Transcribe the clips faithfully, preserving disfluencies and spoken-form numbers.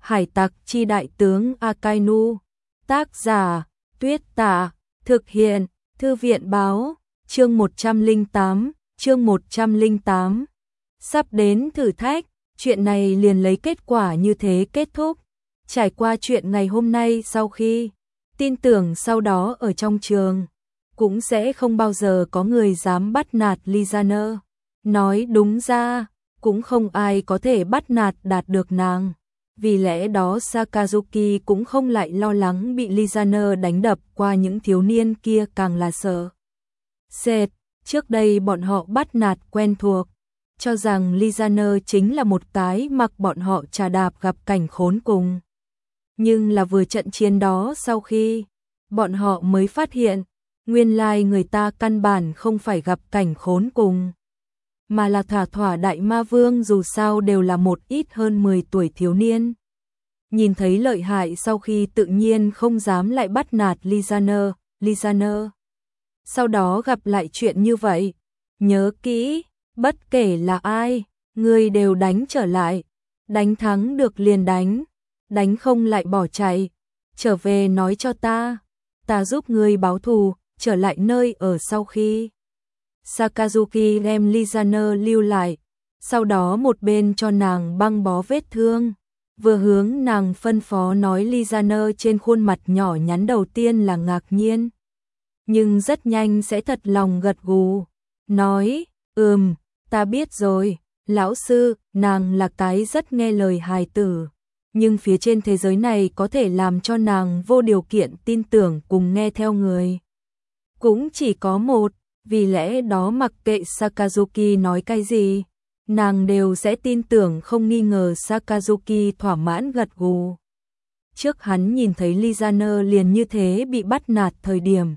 Hải tặc chi đại tướng Akainu. Tác giả, Tuyết Tạ. Thực hiện, Thư viện báo. Chương một trăm lẻ tám, chương một trăm lẻ tám. Sắp đến thử thách, chuyện này liền lấy kết quả như thế kết thúc. Trải qua chuyện ngày hôm nay sau khi, tin tưởng sau đó ở trong trường, cũng sẽ không bao giờ có người dám bắt nạt Lizaner. Nói đúng ra, cũng không ai có thể bắt nạt đạt được nàng. Vì lẽ đó Sakazuki cũng không lại lo lắng bị Lizaner đánh đập, qua những thiếu niên kia càng là sợ sệt. Trước đây bọn họ bắt nạt quen thuộc, cho rằng Lizaner chính là một cái mặc bọn họ trà đạp gặp cảnh khốn cùng. Nhưng là vừa trận chiến đó sau khi, bọn họ mới phát hiện, nguyên lai người ta căn bản không phải gặp cảnh khốn cùng, mà là thỏa thỏa đại ma vương, dù sao đều là một ít hơn mười tuổi thiếu niên. Nhìn thấy lợi hại sau khi tự nhiên không dám lại bắt nạt Lizaner. Lizaner sau đó gặp lại chuyện như vậy, nhớ kỹ, bất kể là ai, người đều đánh trở lại, đánh thắng được liền đánh, đánh không lại bỏ chạy, trở về nói cho ta, ta giúp người báo thù, trở lại nơi ở. Sau khi Sakazuki đem Lizaner lưu lại, sau đó một bên cho nàng băng bó vết thương, vừa hướng nàng phân phó nói. Lizaner trên khuôn mặt nhỏ nhắn đầu tiên là ngạc nhiên, nhưng rất nhanh sẽ thật lòng gật gù, nói, ừm, ta biết rồi, lão sư. Nàng là cái rất nghe lời hài tử, nhưng phía trên thế giới này có thể làm cho nàng vô điều kiện tin tưởng cùng nghe theo người cũng chỉ có một, vì lẽ đó mặc kệ Sakazuki nói cái gì, nàng đều sẽ tin tưởng không nghi ngờ. Sakazuki thỏa mãn gật gù. Trước hắn nhìn thấy Lizaner liền như thế bị bắt nạt thời điểm,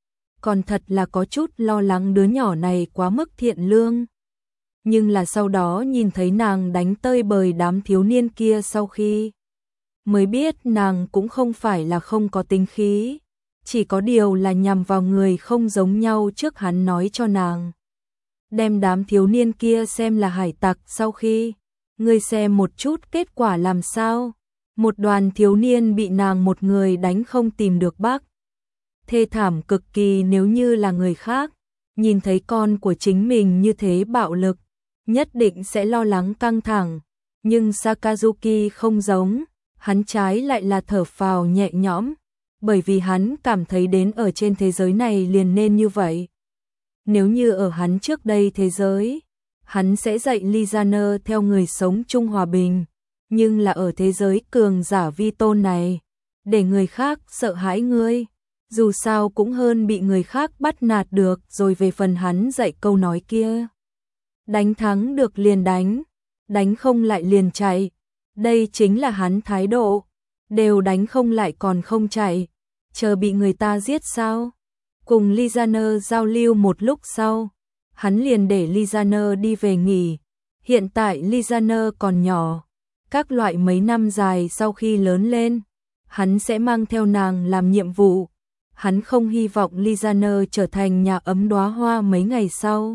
còn thật là có chút lo lắng đứa nhỏ này quá mức thiện lương. Nhưng là sau đó nhìn thấy nàng đánh tơi bời đám thiếu niên kia sau khi, mới biết nàng cũng không phải là không có tính khí, chỉ có điều là nhằm vào người không giống nhau. Trước hắn nói cho nàng, đem đám thiếu niên kia xem là hải tặc, sau khi, ngươi xem một chút kết quả làm sao. Một đoàn thiếu niên bị nàng một người đánh không tìm được bác. Thê thảm cực kỳ. Nếu như là người khác, nhìn thấy con của chính mình như thế bạo lực, nhất định sẽ lo lắng căng thẳng. Nhưng Sakazuki không giống, hắn trái lại là thở phào nhẹ nhõm, bởi vì hắn cảm thấy đến ở trên thế giới này liền nên như vậy. Nếu như ở hắn trước đây thế giới, hắn sẽ dạy Lizaner theo người sống chung hòa bình, nhưng là ở thế giới cường giả vi tôn này, để người khác sợ hãi ngươi, dù sao cũng hơn bị người khác bắt nạt được. Rồi về phần hắn dạy câu nói kia, đánh thắng được liền đánh, đánh không lại liền chạy, đây chính là hắn thái độ, đều đánh không lại còn không chạy, chờ bị người ta giết sao. Cùng Lizaner giao lưu một lúc sau, hắn liền để Lizaner đi về nghỉ. Hiện tại Lizaner còn nhỏ, các loại mấy năm dài sau khi lớn lên, hắn sẽ mang theo nàng làm nhiệm vụ. Hắn không hy vọng Lizaner trở thành nhà ấm đóa hoa mấy ngày sau.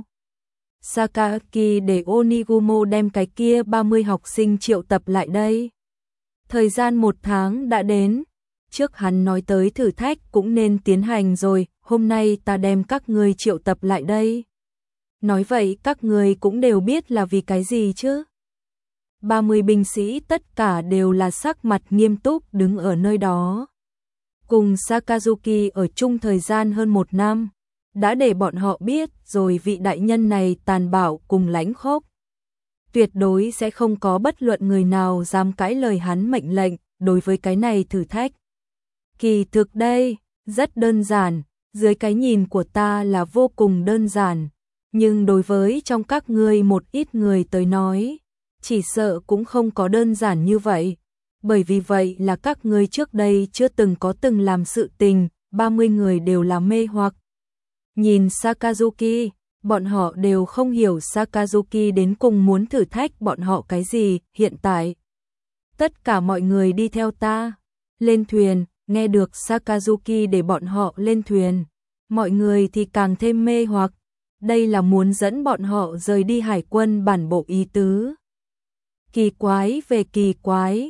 Sakaki để Onigumo đem cái kia ba mươi học sinh triệu tập lại đây. Thời gian một tháng đã đến, trước hắn nói tới thử thách cũng nên tiến hành rồi, hôm nay ta đem các ngươi triệu tập lại đây. Nói vậy các ngươi cũng đều biết là vì cái gì chứ? ba mươi binh sĩ tất cả đều là sắc mặt nghiêm túc đứng ở nơi đó. Cùng Sakazuki ở chung thời gian hơn một năm, đã để bọn họ biết rồi vị đại nhân này tàn bạo cùng lãnh khốc. Tuyệt đối sẽ không có bất luận người nào dám cãi lời hắn mệnh lệnh. Đối với cái này thử thách, kỳ thực đây, rất đơn giản, dưới cái nhìn của ta là vô cùng đơn giản, nhưng đối với trong các ngươi một ít người tới nói, chỉ sợ cũng không có đơn giản như vậy, bởi vì vậy là các ngươi trước đây chưa từng có từng làm sự tình. ba mươi người đều là mê hoặc nhìn Sakazuki, bọn họ đều không hiểu Sakazuki đến cùng muốn thử thách bọn họ cái gì. Hiện tại, tất cả mọi người đi theo ta, lên thuyền. Nghe được Sakazuki để bọn họ lên thuyền, mọi người thì càng thêm mê hoặc, đây là muốn dẫn bọn họ rời đi hải quân bản bộ ý tứ. Kỳ quái về kỳ quái,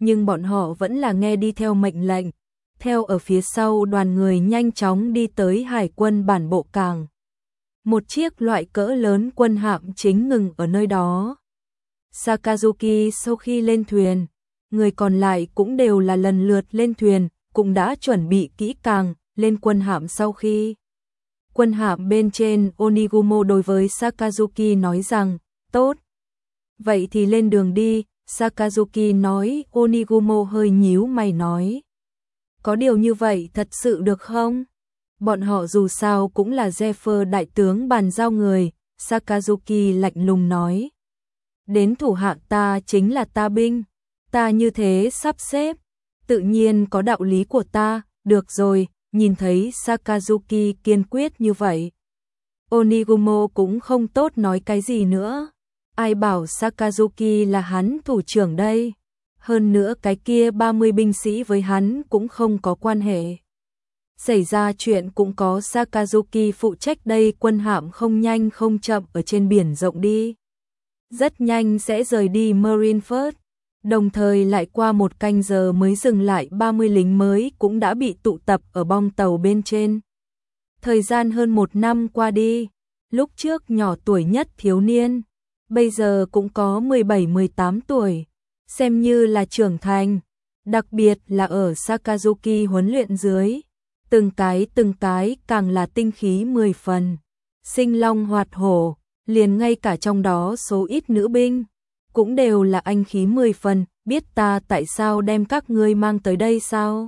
nhưng bọn họ vẫn là nghe đi theo mệnh lệnh. Theo ở phía sau đoàn người nhanh chóng đi tới hải quân bản bộ cảng. Một chiếc loại cỡ lớn quân hạm chính ngừng ở nơi đó. Sakazuki sau khi lên thuyền, người còn lại cũng đều là lần lượt lên thuyền, cũng đã chuẩn bị kỹ càng, lên quân hạm sau khi. Quân hạm bên trên Onigumo đối với Sakazuki nói rằng, tốt. Vậy thì lên đường đi, Sakazuki nói. Onigumo hơi nhíu mày nói. Có điều như vậy thật sự được không? Bọn họ dù sao cũng là Zephyr đại tướng bàn giao người, Sakazuki lạnh lùng nói. Đến thủ hạ ta chính là ta binh, ta như thế sắp xếp, tự nhiên có đạo lý của ta, được rồi, nhìn thấy Sakazuki kiên quyết như vậy. Onigumo cũng không tốt nói cái gì nữa, ai bảo Sakazuki là hắn thủ trưởng đây, hơn nữa cái kia ba mươi binh sĩ với hắn cũng không có quan hệ. Xảy ra chuyện cũng có Sakazuki phụ trách đây, quân hạm không nhanh không chậm ở trên biển rộng đi. Rất nhanh sẽ rời đi Marineford, đồng thời lại qua một canh giờ mới dừng lại, ba mươi lính mới cũng đã bị tụ tập ở bong tàu bên trên. Thời gian hơn một năm qua đi, lúc trước nhỏ tuổi nhất thiếu niên, bây giờ cũng có mười bảy mười tám tuổi, xem như là trưởng thành, đặc biệt là ở Sakazuki huấn luyện dưới. Từng cái từng cái càng là tinh khí mười phần, sinh long hoạt hổ, liền ngay cả trong đó số ít nữ binh, cũng đều là anh khí mười phần, biết ta tại sao đem các ngươi mang tới đây sao?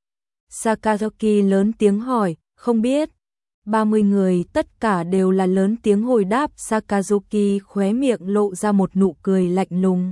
Sakazuki lớn tiếng hỏi, không biết. ba mươi người tất cả đều là lớn tiếng hồi đáp. Sakazuki khóe miệng lộ ra một nụ cười lạnh lùng.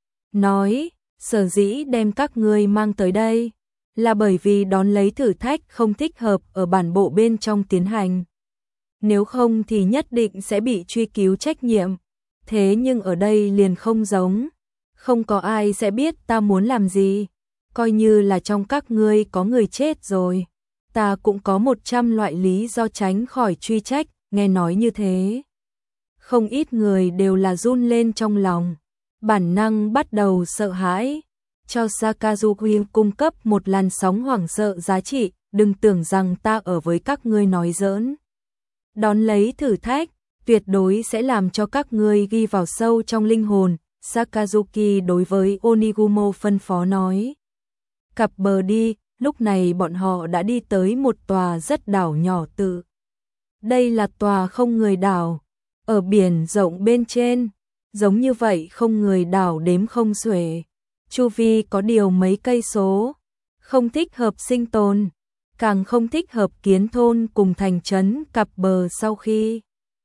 Nói, sở dĩ đem các ngươi mang tới đây là bởi vì đón lấy thử thách không thích hợp ở bản bộ bên trong tiến hành. Nếu không thì nhất định sẽ bị truy cứu trách nhiệm. Thế nhưng ở đây liền không giống. Không có ai sẽ biết ta muốn làm gì. Coi như là trong các ngươi có người chết rồi, ta cũng có một trăm loại lý do tránh khỏi truy trách. Nghe nói như thế, không ít người đều là run lên trong lòng, bản năng bắt đầu sợ hãi. Cho Sakazuki cung cấp một làn sóng hoảng sợ giá trị, đừng tưởng rằng ta ở với các ngươi nói giỡn. Đón lấy thử thách, tuyệt đối sẽ làm cho các ngươi ghi vào sâu trong linh hồn. Sakazuki đối với Onigumo phân phó nói. Cặp bờ đi, lúc này bọn họ đã đi tới một tòa rất đảo nhỏ tự. Đây là tòa không người đảo, ở biển rộng bên trên, giống như vậy không người đảo đếm không xuể. Chu vi có điều mấy cây số, không thích hợp sinh tồn, càng không thích hợp kiến thôn cùng thành trấn. Cặp bờ sau khi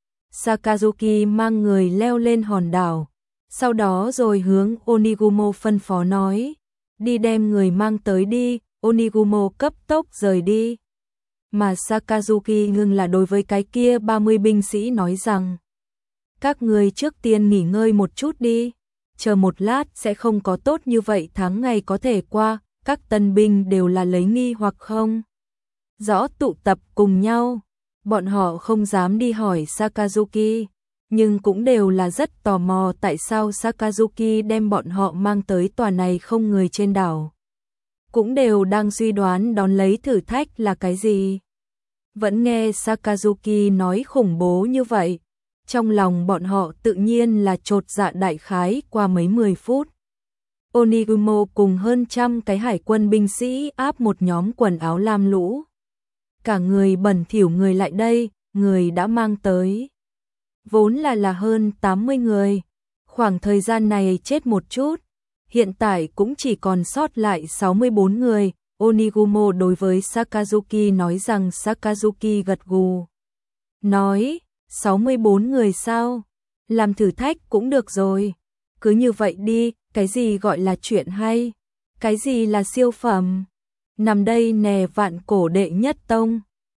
Sakazuki mang người leo lên hòn đảo, sau đó rồi hướng Onigumo phân phó nói, đi đem người mang tới đi. Onigumo cấp tốc rời đi, mà Sakazuki ngừng là đối với cái kia ba mươi binh sĩ nói rằng, các người trước tiên nghỉ ngơi một chút đi, chờ một lát sẽ không có tốt như vậy. Tháng ngày có thể qua, các tân binh đều là lấy nghi hoặc không rõ tụ tập cùng nhau. Bọn họ không dám đi hỏi Sakazuki, nhưng cũng đều là rất tò mò tại sao Sakazuki đem bọn họ mang tới tòa này không người trên đảo. Cũng đều đang suy đoán đón lấy thử thách là cái gì. Vẫn nghe Sakazuki nói khủng bố như vậy, trong lòng bọn họ tự nhiên là chột dạ. Đại khái qua mấy mười phút, Onigumo cùng hơn trăm cái hải quân binh sĩ áp một nhóm quần áo lam lũ, cả người bẩn thỉu người lại đây. Người đã mang tới vốn là là hơn tám mươi người, khoảng thời gian này chết một chút, hiện tại cũng chỉ còn sót lại sáu mươi bốn người. Onigumo đối với Sakazuki nói rằng. Sakazuki gật gù, nói, sáu mươi bốn người sao? Làm thử thách cũng được rồi, cứ như vậy đi. Cái gì gọi là chuyện hay? Cái gì là siêu phẩm? Nằm đây nè, vạn cổ đệ nhất tông.